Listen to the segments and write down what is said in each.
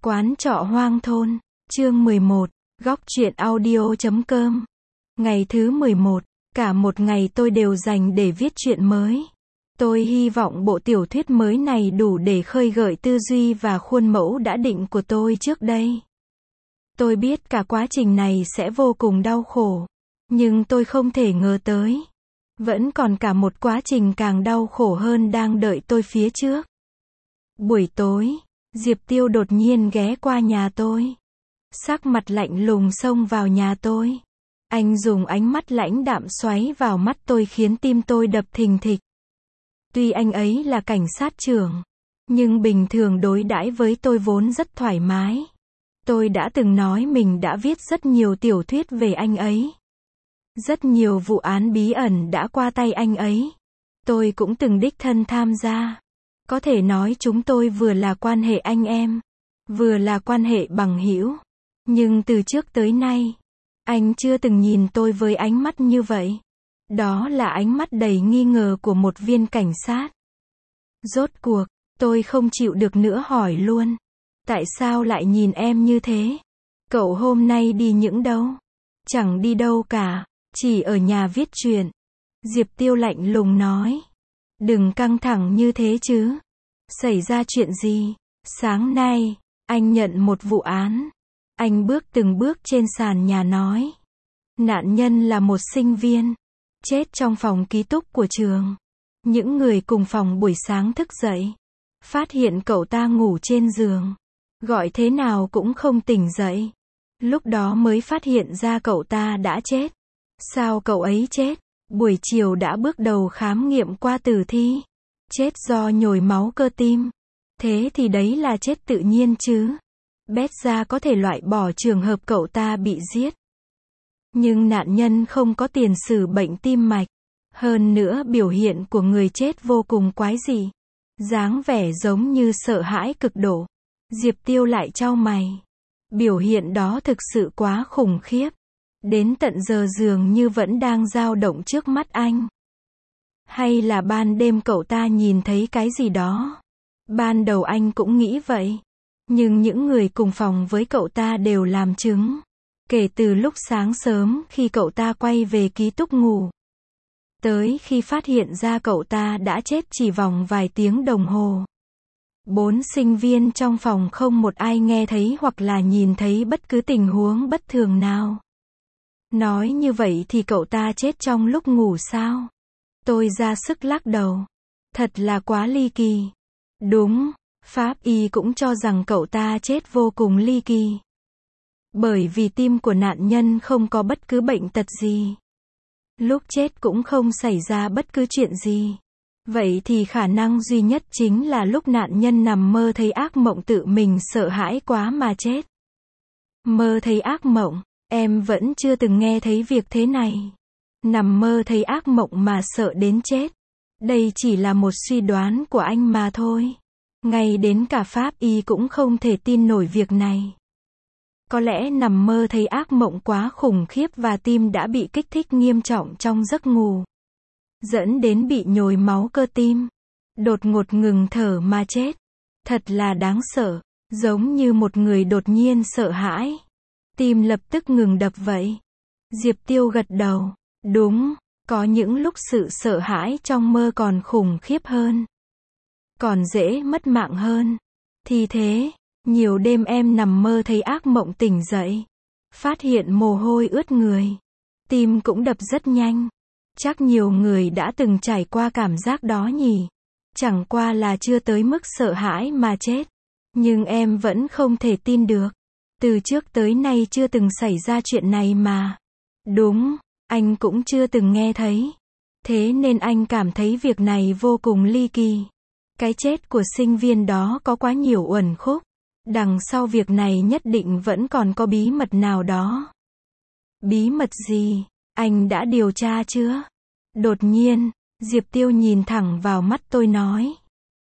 Quán trọ hoang thôn, chương 11, góc truyện audio.com. Ngày thứ 11, cả một ngày tôi đều dành để viết truyện mới. Tôi hy vọng bộ tiểu thuyết mới này đủ để khơi gợi tư duy và khuôn mẫu đã định của tôi trước đây. Tôi biết cả quá trình này sẽ vô cùng đau khổ, nhưng tôi không thể ngờ tới. Vẫn còn cả một quá trình càng đau khổ hơn đang đợi tôi phía trước. Buổi tối, Diệp Tiêu đột nhiên ghé qua nhà tôi. Sắc mặt lạnh lùng xông vào nhà tôi. Anh dùng ánh mắt lãnh đạm xoáy vào mắt tôi khiến tim tôi đập thình thịch. Tuy anh ấy là cảnh sát trưởng, nhưng bình thường đối đãi với tôi vốn rất thoải mái. Tôi đã từng nói mình đã viết rất nhiều tiểu thuyết về anh ấy. Rất nhiều vụ án bí ẩn đã qua tay anh ấy. Tôi cũng từng đích thân tham gia. Có thể nói chúng tôi vừa là quan hệ anh em, vừa là quan hệ bằng hữu. Nhưng từ trước tới nay, anh chưa từng nhìn tôi với ánh mắt như vậy. Đó là ánh mắt đầy nghi ngờ của một viên cảnh sát. Rốt cuộc, tôi không chịu được nữa hỏi luôn. Tại sao lại nhìn em như thế? Cậu hôm nay đi những đâu? Chẳng đi đâu cả, chỉ ở nhà viết truyện. Diệp Tiêu lạnh lùng nói. Đừng căng thẳng như thế chứ. Xảy ra chuyện gì? Sáng nay, anh nhận một vụ án. Anh bước từng bước trên sàn nhà nói. Nạn nhân là một sinh viên, chết trong phòng ký túc của trường. Những người cùng phòng buổi sáng thức dậy, phát hiện cậu ta ngủ trên giường. Gọi thế nào cũng không tỉnh dậy. Lúc đó mới phát hiện ra cậu ta đã chết. Sao cậu ấy chết? Buổi chiều đã bước đầu khám nghiệm qua tử thi. Chết do nhồi máu cơ tim. Thế thì đấy là chết tự nhiên chứ. Bét ra có thể loại bỏ trường hợp cậu ta bị giết. Nhưng nạn nhân không có tiền sử bệnh tim mạch. Hơn nữa biểu hiện của người chết vô cùng quái dị. Dáng vẻ giống như sợ hãi cực độ. Diệp Tiêu lại chau mày. Biểu hiện đó thực sự quá khủng khiếp. Đến tận giờ dường như vẫn đang dao động trước mắt anh. Hay là ban đêm cậu ta nhìn thấy cái gì đó? Ban đầu anh cũng nghĩ vậy. Nhưng những người cùng phòng với cậu ta đều làm chứng. Kể từ lúc sáng sớm khi cậu ta quay về ký túc ngủ, tới khi phát hiện ra cậu ta đã chết chỉ vòng vài tiếng đồng hồ. 4 sinh viên trong phòng không một ai nghe thấy hoặc là nhìn thấy bất cứ tình huống bất thường nào. Nói như vậy thì cậu ta chết trong lúc ngủ sao? Tôi ra sức lắc đầu. Thật là quá ly kỳ. Đúng, pháp y cũng cho rằng cậu ta chết vô cùng ly kỳ. Bởi vì tim của nạn nhân không có bất cứ bệnh tật gì. Lúc chết cũng không xảy ra bất cứ chuyện gì. Vậy thì khả năng duy nhất chính là lúc nạn nhân nằm mơ thấy ác mộng tự mình sợ hãi quá mà chết. Mơ thấy ác mộng, em vẫn chưa từng nghe thấy việc thế này. Nằm mơ thấy ác mộng mà sợ đến chết. Đây chỉ là một suy đoán của anh mà thôi. Ngay đến cả pháp y cũng không thể tin nổi việc này. Có lẽ nằm mơ thấy ác mộng quá khủng khiếp và tim đã bị kích thích nghiêm trọng trong giấc ngủ. Dẫn đến bị nhồi máu cơ tim. Đột ngột ngừng thở mà chết. Thật là đáng sợ. Giống như một người đột nhiên sợ hãi. Tim lập tức ngừng đập vậy. Diệp Tiêu gật đầu. Đúng, có những lúc sự sợ hãi trong mơ còn khủng khiếp hơn. Còn dễ mất mạng hơn. Thì thế, nhiều đêm em nằm mơ thấy ác mộng tỉnh dậy. Phát hiện mồ hôi ướt người. Tim cũng đập rất nhanh. Chắc nhiều người đã từng trải qua cảm giác đó nhỉ. Chẳng qua là chưa tới mức sợ hãi mà chết. Nhưng em vẫn không thể tin được. Từ trước tới nay chưa từng xảy ra chuyện này mà. Đúng, anh cũng chưa từng nghe thấy. Thế nên anh cảm thấy việc này vô cùng ly kỳ. Cái chết của sinh viên đó có quá nhiều uẩn khúc. Đằng sau việc này nhất định vẫn còn có bí mật nào đó. Bí mật gì? Anh đã điều tra chưa? Đột nhiên, Diệp Tiêu nhìn thẳng vào mắt tôi nói.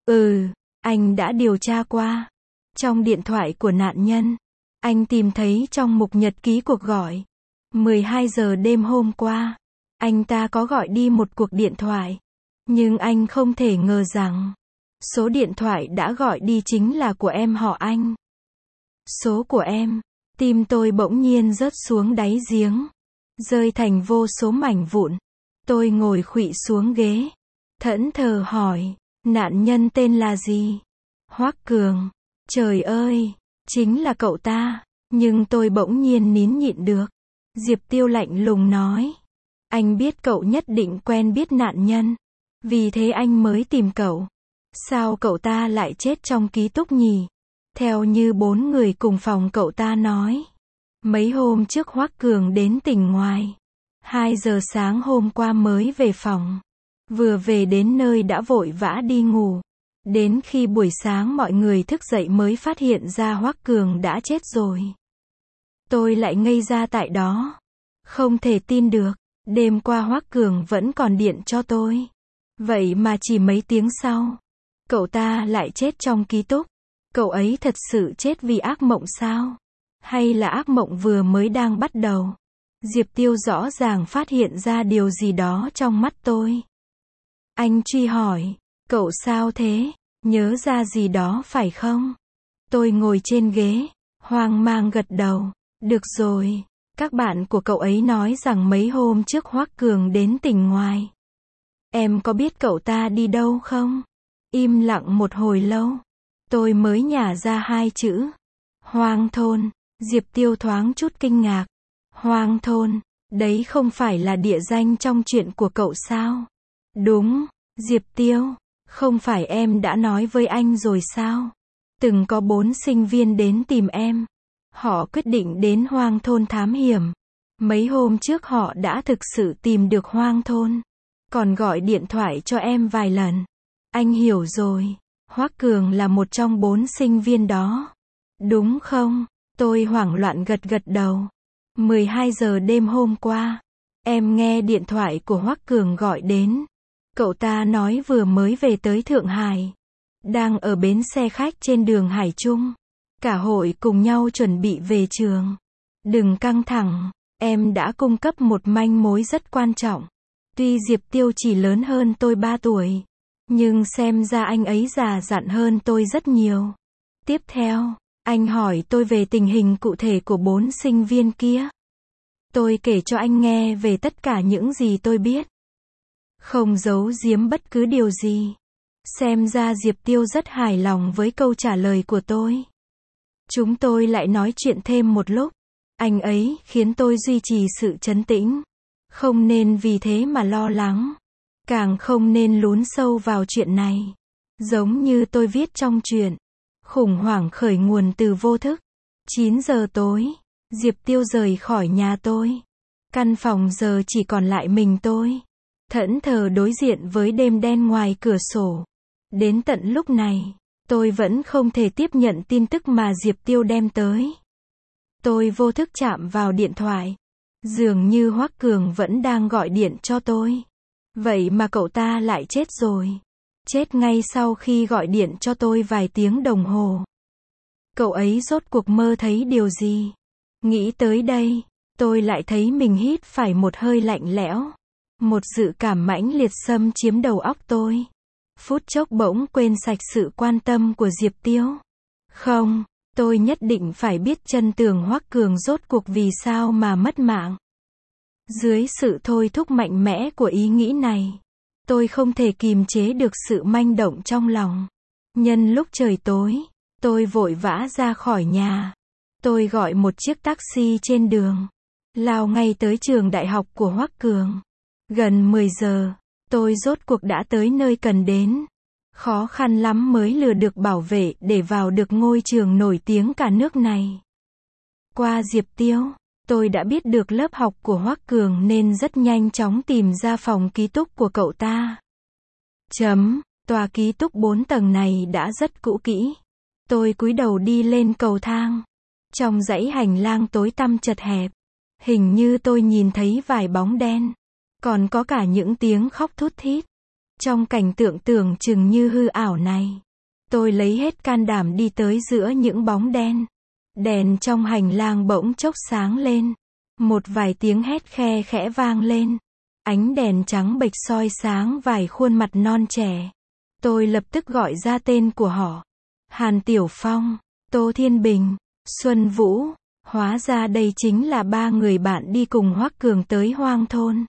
Anh đã điều tra qua. Trong điện thoại của nạn nhân, anh tìm thấy trong mục nhật ký cuộc gọi. 12 giờ đêm hôm qua, anh ta có gọi đi một cuộc điện thoại. Nhưng anh không thể ngờ rằng, số điện thoại đã gọi đi chính là của em họ anh. Số của em. Tim tôi bỗng nhiên rớt xuống đáy giếng, rơi thành vô số mảnh vụn. Tôi ngồi khuỵu xuống ghế, thẫn thờ hỏi, nạn nhân tên là gì? Hoắc Cường. Trời ơi, chính là cậu ta. Nhưng tôi bỗng nhiên nín nhịn được. Diệp Tiêu lạnh lùng nói, anh biết cậu nhất định quen biết nạn nhân, vì thế anh mới tìm cậu. Sao cậu ta lại chết trong ký túc nhỉ? Theo như 4 người cùng phòng cậu ta nói, mấy hôm trước Hoắc Cường đến tỉnh ngoài. 2 giờ sáng hôm qua mới về phòng. Vừa về đến nơi đã vội vã đi ngủ. Đến khi buổi sáng mọi người thức dậy mới phát hiện ra Hoắc Cường đã chết rồi. Tôi lại ngây ra tại đó. Không thể tin được, đêm qua Hoắc Cường vẫn còn điện cho tôi. Vậy mà chỉ mấy tiếng sau, cậu ta lại chết trong ký túc. Cậu ấy thật sự chết vì ác mộng sao? Hay là ác mộng vừa mới đang bắt đầu? Diệp Tiêu rõ ràng phát hiện ra điều gì đó trong mắt tôi. Anh truy hỏi, cậu sao thế? Nhớ ra gì đó phải không? Tôi ngồi trên ghế, hoang mang gật đầu. Được rồi, các bạn của cậu ấy nói rằng mấy hôm trước Hoắc Cường đến tỉnh ngoài. Em có biết cậu ta đi đâu không? Im lặng một hồi lâu, tôi mới nhả ra 2 chữ. Hoang thôn. Diệp Tiêu thoáng chút kinh ngạc. Hoang thôn, đấy không phải là địa danh trong truyện của cậu sao? Đúng, Diệp Tiêu, không phải em đã nói với anh rồi sao? Từng có 4 sinh viên đến tìm em. Họ quyết định đến hoang thôn thám hiểm. Mấy hôm trước họ đã thực sự tìm được hoang thôn. Còn gọi điện thoại cho em vài lần. Anh hiểu rồi. Hoắc Cường là một trong 4 sinh viên đó. Đúng không? Tôi hoảng loạn gật gật đầu. 12 giờ đêm hôm qua, em nghe điện thoại của Hoắc Cường gọi đến. Cậu ta nói vừa mới về tới Thượng Hải. Đang ở bến xe khách trên đường Hải Trung. Cả hội cùng nhau chuẩn bị về trường. Đừng căng thẳng, em đã cung cấp một manh mối rất quan trọng. Tuy Diệp Tiêu chỉ lớn hơn tôi 3 tuổi, nhưng xem ra anh ấy già dặn hơn tôi rất nhiều. Tiếp theo, anh hỏi tôi về tình hình cụ thể của 4 sinh viên kia. Tôi kể cho anh nghe về tất cả những gì tôi biết. Không giấu giếm bất cứ điều gì. Xem ra Diệp Tiêu rất hài lòng với câu trả lời của tôi. Chúng tôi lại nói chuyện thêm một lúc. Anh ấy khiến tôi duy trì sự trấn tĩnh. Không nên vì thế mà lo lắng. Càng không nên lún sâu vào chuyện này. Giống như tôi viết trong truyện. Khủng hoảng khởi nguồn từ vô thức. 9 giờ tối, Diệp Tiêu rời khỏi nhà tôi. Căn phòng giờ chỉ còn lại mình tôi. Thẫn thờ đối diện với đêm đen ngoài cửa sổ. Đến tận lúc này, tôi vẫn không thể tiếp nhận tin tức mà Diệp Tiêu đem tới. Tôi vô thức chạm vào điện thoại. Dường như Hoắc Cường vẫn đang gọi điện cho tôi. Vậy mà cậu ta lại chết rồi. Chết ngay sau khi gọi điện cho tôi vài tiếng đồng hồ. Cậu ấy rốt cuộc mơ thấy điều gì? Nghĩ tới đây, tôi lại thấy mình hít phải một hơi lạnh lẽo. Một dự cảm mãnh liệt xâm chiếm đầu óc tôi. Phút chốc bỗng quên sạch sự quan tâm của Diệp Tiêu. Không, tôi nhất định phải biết chân tường Hoắc Cường rốt cuộc vì sao mà mất mạng. Dưới sự thôi thúc mạnh mẽ của ý nghĩ này, tôi không thể kìm chế được sự manh động trong lòng. Nhân lúc trời tối, tôi vội vã ra khỏi nhà. Tôi gọi một chiếc taxi trên đường, lao ngay tới trường đại học của Hoắc Cường. Gần 10 giờ, tôi rốt cuộc đã tới nơi cần đến. Khó khăn lắm mới lừa được bảo vệ để vào được ngôi trường nổi tiếng cả nước này. Qua Diệp Tiêu, tôi đã biết được lớp học của Hoắc Cường nên rất nhanh chóng tìm ra phòng ký túc của cậu ta. Tòa ký túc 4 tầng này đã rất cũ kỹ. Tôi cúi đầu đi lên cầu thang. Trong dãy hành lang tối tăm chật hẹp, hình như tôi nhìn thấy vài bóng đen. Còn có cả những tiếng khóc thút thít. Trong cảnh tượng tưởng chừng như hư ảo này, tôi lấy hết can đảm đi tới giữa những bóng đen. Đèn trong hành lang bỗng chốc sáng lên. Một vài tiếng hét khe khẽ vang lên. Ánh đèn trắng bệch soi sáng vài khuôn mặt non trẻ. Tôi lập tức gọi ra tên của họ. Hàn Tiểu Phong, Tô Thiên Bình, Xuân Vũ, hóa ra đây chính là ba người bạn đi cùng Hoắc Cường tới Hoang thôn.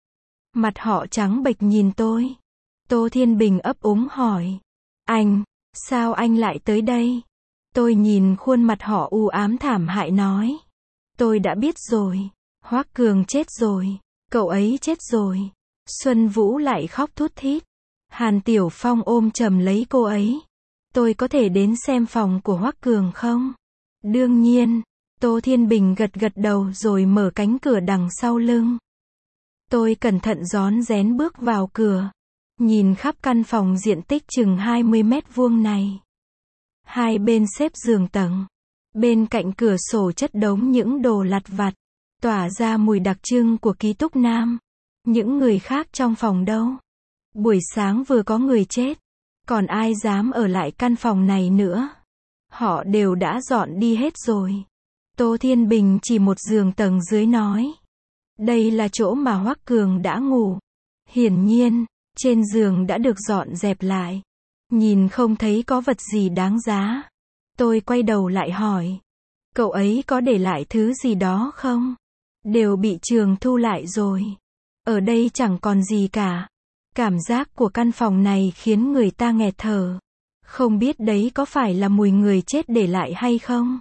Mặt họ trắng bệch nhìn tôi. Tô Thiên Bình ấp úng hỏi. Anh, sao anh lại tới đây? Tôi nhìn khuôn mặt họ u ám thảm hại nói. Tôi đã biết rồi. Hoắc Cường chết rồi. Cậu ấy chết rồi. Xuân Vũ lại khóc thút thít. Hàn Tiểu Phong ôm chầm lấy cô ấy. Tôi có thể đến xem phòng của Hoắc Cường không? Đương nhiên. Tô Thiên Bình gật gật đầu rồi mở cánh cửa đằng sau lưng. Tôi cẩn thận rón rén bước vào cửa. Nhìn khắp căn phòng diện tích chừng 20 mét vuông này. Hai bên xếp giường tầng. Bên cạnh cửa sổ chất đống những đồ lặt vặt. Tỏa ra mùi đặc trưng của ký túc nam. Những người khác trong phòng đâu? Buổi sáng vừa có người chết. Còn ai dám ở lại căn phòng này nữa? Họ đều đã dọn đi hết rồi. Tô Thiên Bình chỉ một giường tầng dưới nói. Đây là chỗ mà Hoắc Cường đã ngủ. Hiển nhiên, trên giường đã được dọn dẹp lại. Nhìn không thấy có vật gì đáng giá. Tôi quay đầu lại hỏi. Cậu ấy có để lại thứ gì đó không? Đều bị trường thu lại rồi. Ở đây chẳng còn gì cả. Cảm giác của căn phòng này khiến người ta nghẹt thở. Không biết đấy có phải là mùi người chết để lại hay không?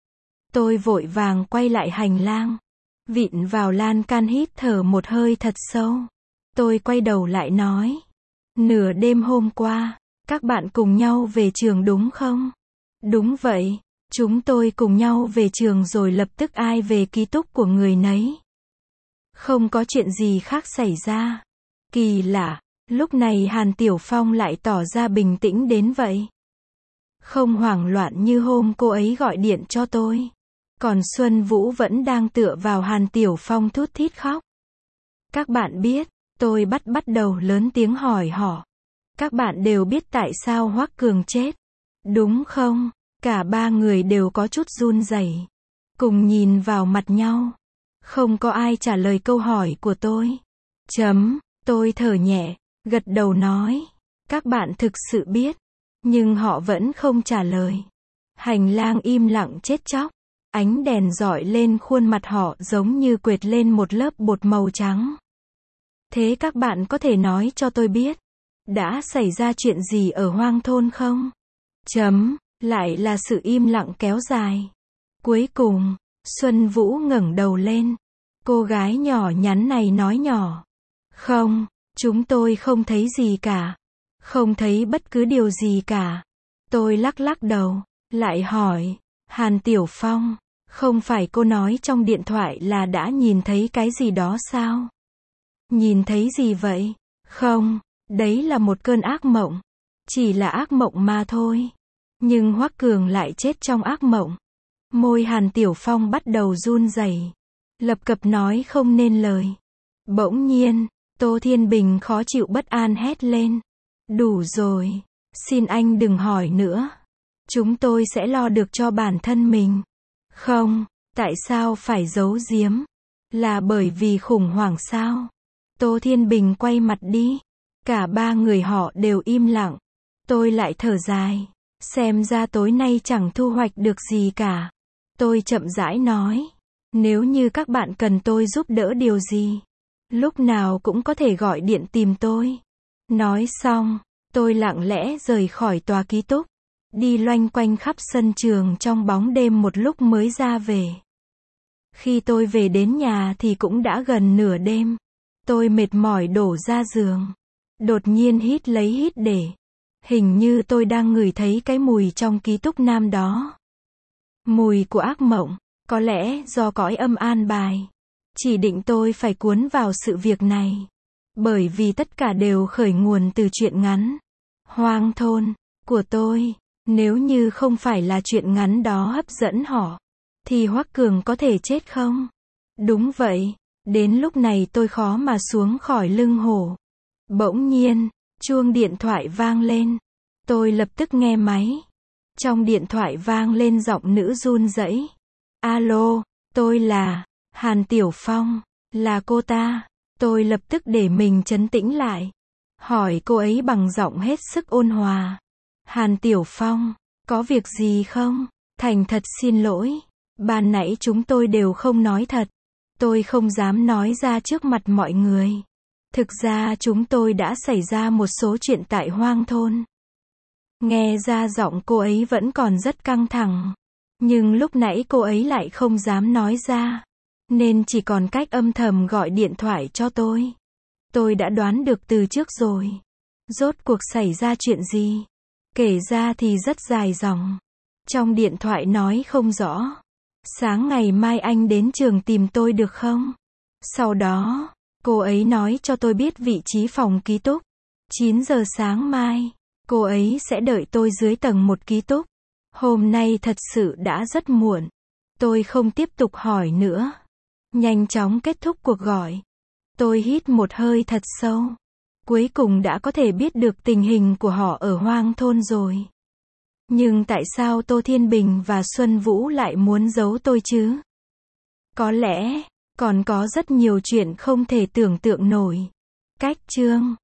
Tôi vội vàng quay lại hành lang. Vịn vào lan can hít thở một hơi thật sâu. Tôi quay đầu lại nói. Nửa đêm hôm qua, các bạn cùng nhau về trường đúng không? Đúng vậy, chúng tôi cùng nhau về trường rồi lập tức ai về ký túc của người nấy. Không có chuyện gì khác xảy ra. Kỳ lạ, lúc này Hàn Tiểu Phong lại tỏ ra bình tĩnh đến vậy. Không hoảng loạn như hôm cô ấy gọi điện cho tôi. Còn Xuân Vũ vẫn đang tựa vào Hàn Tiểu Phong thút thít khóc. Các bạn biết, tôi bắt đầu lớn tiếng hỏi họ. Các bạn đều biết tại sao Hoắc Cường chết, đúng không? Cả ba người đều có chút run rẩy, cùng nhìn vào mặt nhau. Không có ai trả lời câu hỏi của tôi. Tôi thở nhẹ, gật đầu nói. Các bạn thực sự biết. Nhưng họ vẫn không trả lời. Hành lang im lặng chết chóc. Ánh đèn rọi lên khuôn mặt họ giống như quệt lên một lớp bột màu trắng. Thế các bạn có thể nói cho tôi biết, đã xảy ra chuyện gì ở Hoang thôn không? Lại là sự im lặng kéo dài. Cuối cùng, Xuân Vũ ngẩng đầu lên. Cô gái nhỏ nhắn này nói nhỏ. Không, chúng tôi không thấy gì cả. Không thấy bất cứ điều gì cả. Tôi lắc đầu, lại hỏi. Hàn Tiểu Phong, không phải cô nói trong điện thoại là đã nhìn thấy cái gì đó sao? Nhìn thấy gì vậy? Không, đấy là một cơn ác mộng. Chỉ là ác mộng mà thôi. Nhưng Hoắc Cường lại chết trong ác mộng. Môi Hàn Tiểu Phong bắt đầu run rẩy, lập cập nói không nên lời. Bỗng nhiên, Tô Thiên Bình khó chịu bất an hét lên. Đủ rồi, xin anh đừng hỏi nữa. Chúng tôi sẽ lo được cho bản thân mình. Không, tại sao phải giấu giếm? Là bởi vì khủng hoảng sao? Tô Thiên Bình quay mặt đi. Cả ba người họ đều im lặng. Tôi lại thở dài. Xem ra tối nay chẳng thu hoạch được gì cả. Tôi chậm rãi nói. Nếu như các bạn cần tôi giúp đỡ điều gì, lúc nào cũng có thể gọi điện tìm tôi. Nói xong, tôi lặng lẽ rời khỏi tòa ký túc. Đi loanh quanh khắp sân trường trong bóng đêm một lúc mới ra về. Khi tôi về đến nhà thì cũng đã gần nửa đêm. Tôi mệt mỏi đổ ra giường. Đột nhiên hít lấy hít để. Hình như tôi đang ngửi thấy cái mùi trong ký túc nam đó. Mùi của ác mộng, có lẽ do cõi âm an bài. Chỉ định tôi phải cuốn vào sự việc này. Bởi vì tất cả đều khởi nguồn từ chuyện ngắn Hoang thôn của tôi. Nếu như không phải là chuyện ngắn đó hấp dẫn họ, thì Hoắc Cường có thể chết không? Đúng vậy, đến lúc này tôi khó mà xuống khỏi lưng hổ. Bỗng nhiên, chuông điện thoại vang lên. Tôi lập tức nghe máy. Trong điện thoại vang lên giọng nữ run rẩy. Alo, tôi là Hàn Tiểu Phong, là cô ta. Tôi lập tức để mình trấn tĩnh lại. Hỏi cô ấy bằng giọng hết sức ôn hòa. Hàn Tiểu Phong, có việc gì không? Thành thật xin lỗi. Ban nãy chúng tôi đều không nói thật. Tôi không dám nói ra trước mặt mọi người. Thực ra chúng tôi đã xảy ra một số chuyện tại hoang thôn. Nghe ra giọng cô ấy vẫn còn rất căng thẳng. Nhưng lúc nãy cô ấy lại không dám nói ra. Nên chỉ còn cách âm thầm gọi điện thoại cho tôi. Tôi đã đoán được từ trước rồi. Rốt cuộc xảy ra chuyện gì? Kể ra thì rất dài dòng. Trong điện thoại nói không rõ. Sáng ngày mai anh đến trường tìm tôi được không? Sau đó, cô ấy nói cho tôi biết vị trí phòng ký túc. 9 giờ sáng mai, cô ấy sẽ đợi tôi dưới tầng 1 ký túc. Hôm nay thật sự đã rất muộn. Tôi không tiếp tục hỏi nữa. Nhanh chóng kết thúc cuộc gọi. Tôi hít một hơi thật sâu. Cuối cùng đã có thể biết được tình hình của họ ở hoang thôn rồi. Nhưng tại sao Tô Thiên Bình và Xuân Vũ lại muốn giấu tôi chứ? Có lẽ, còn có rất nhiều chuyện không thể tưởng tượng nổi. Cách chương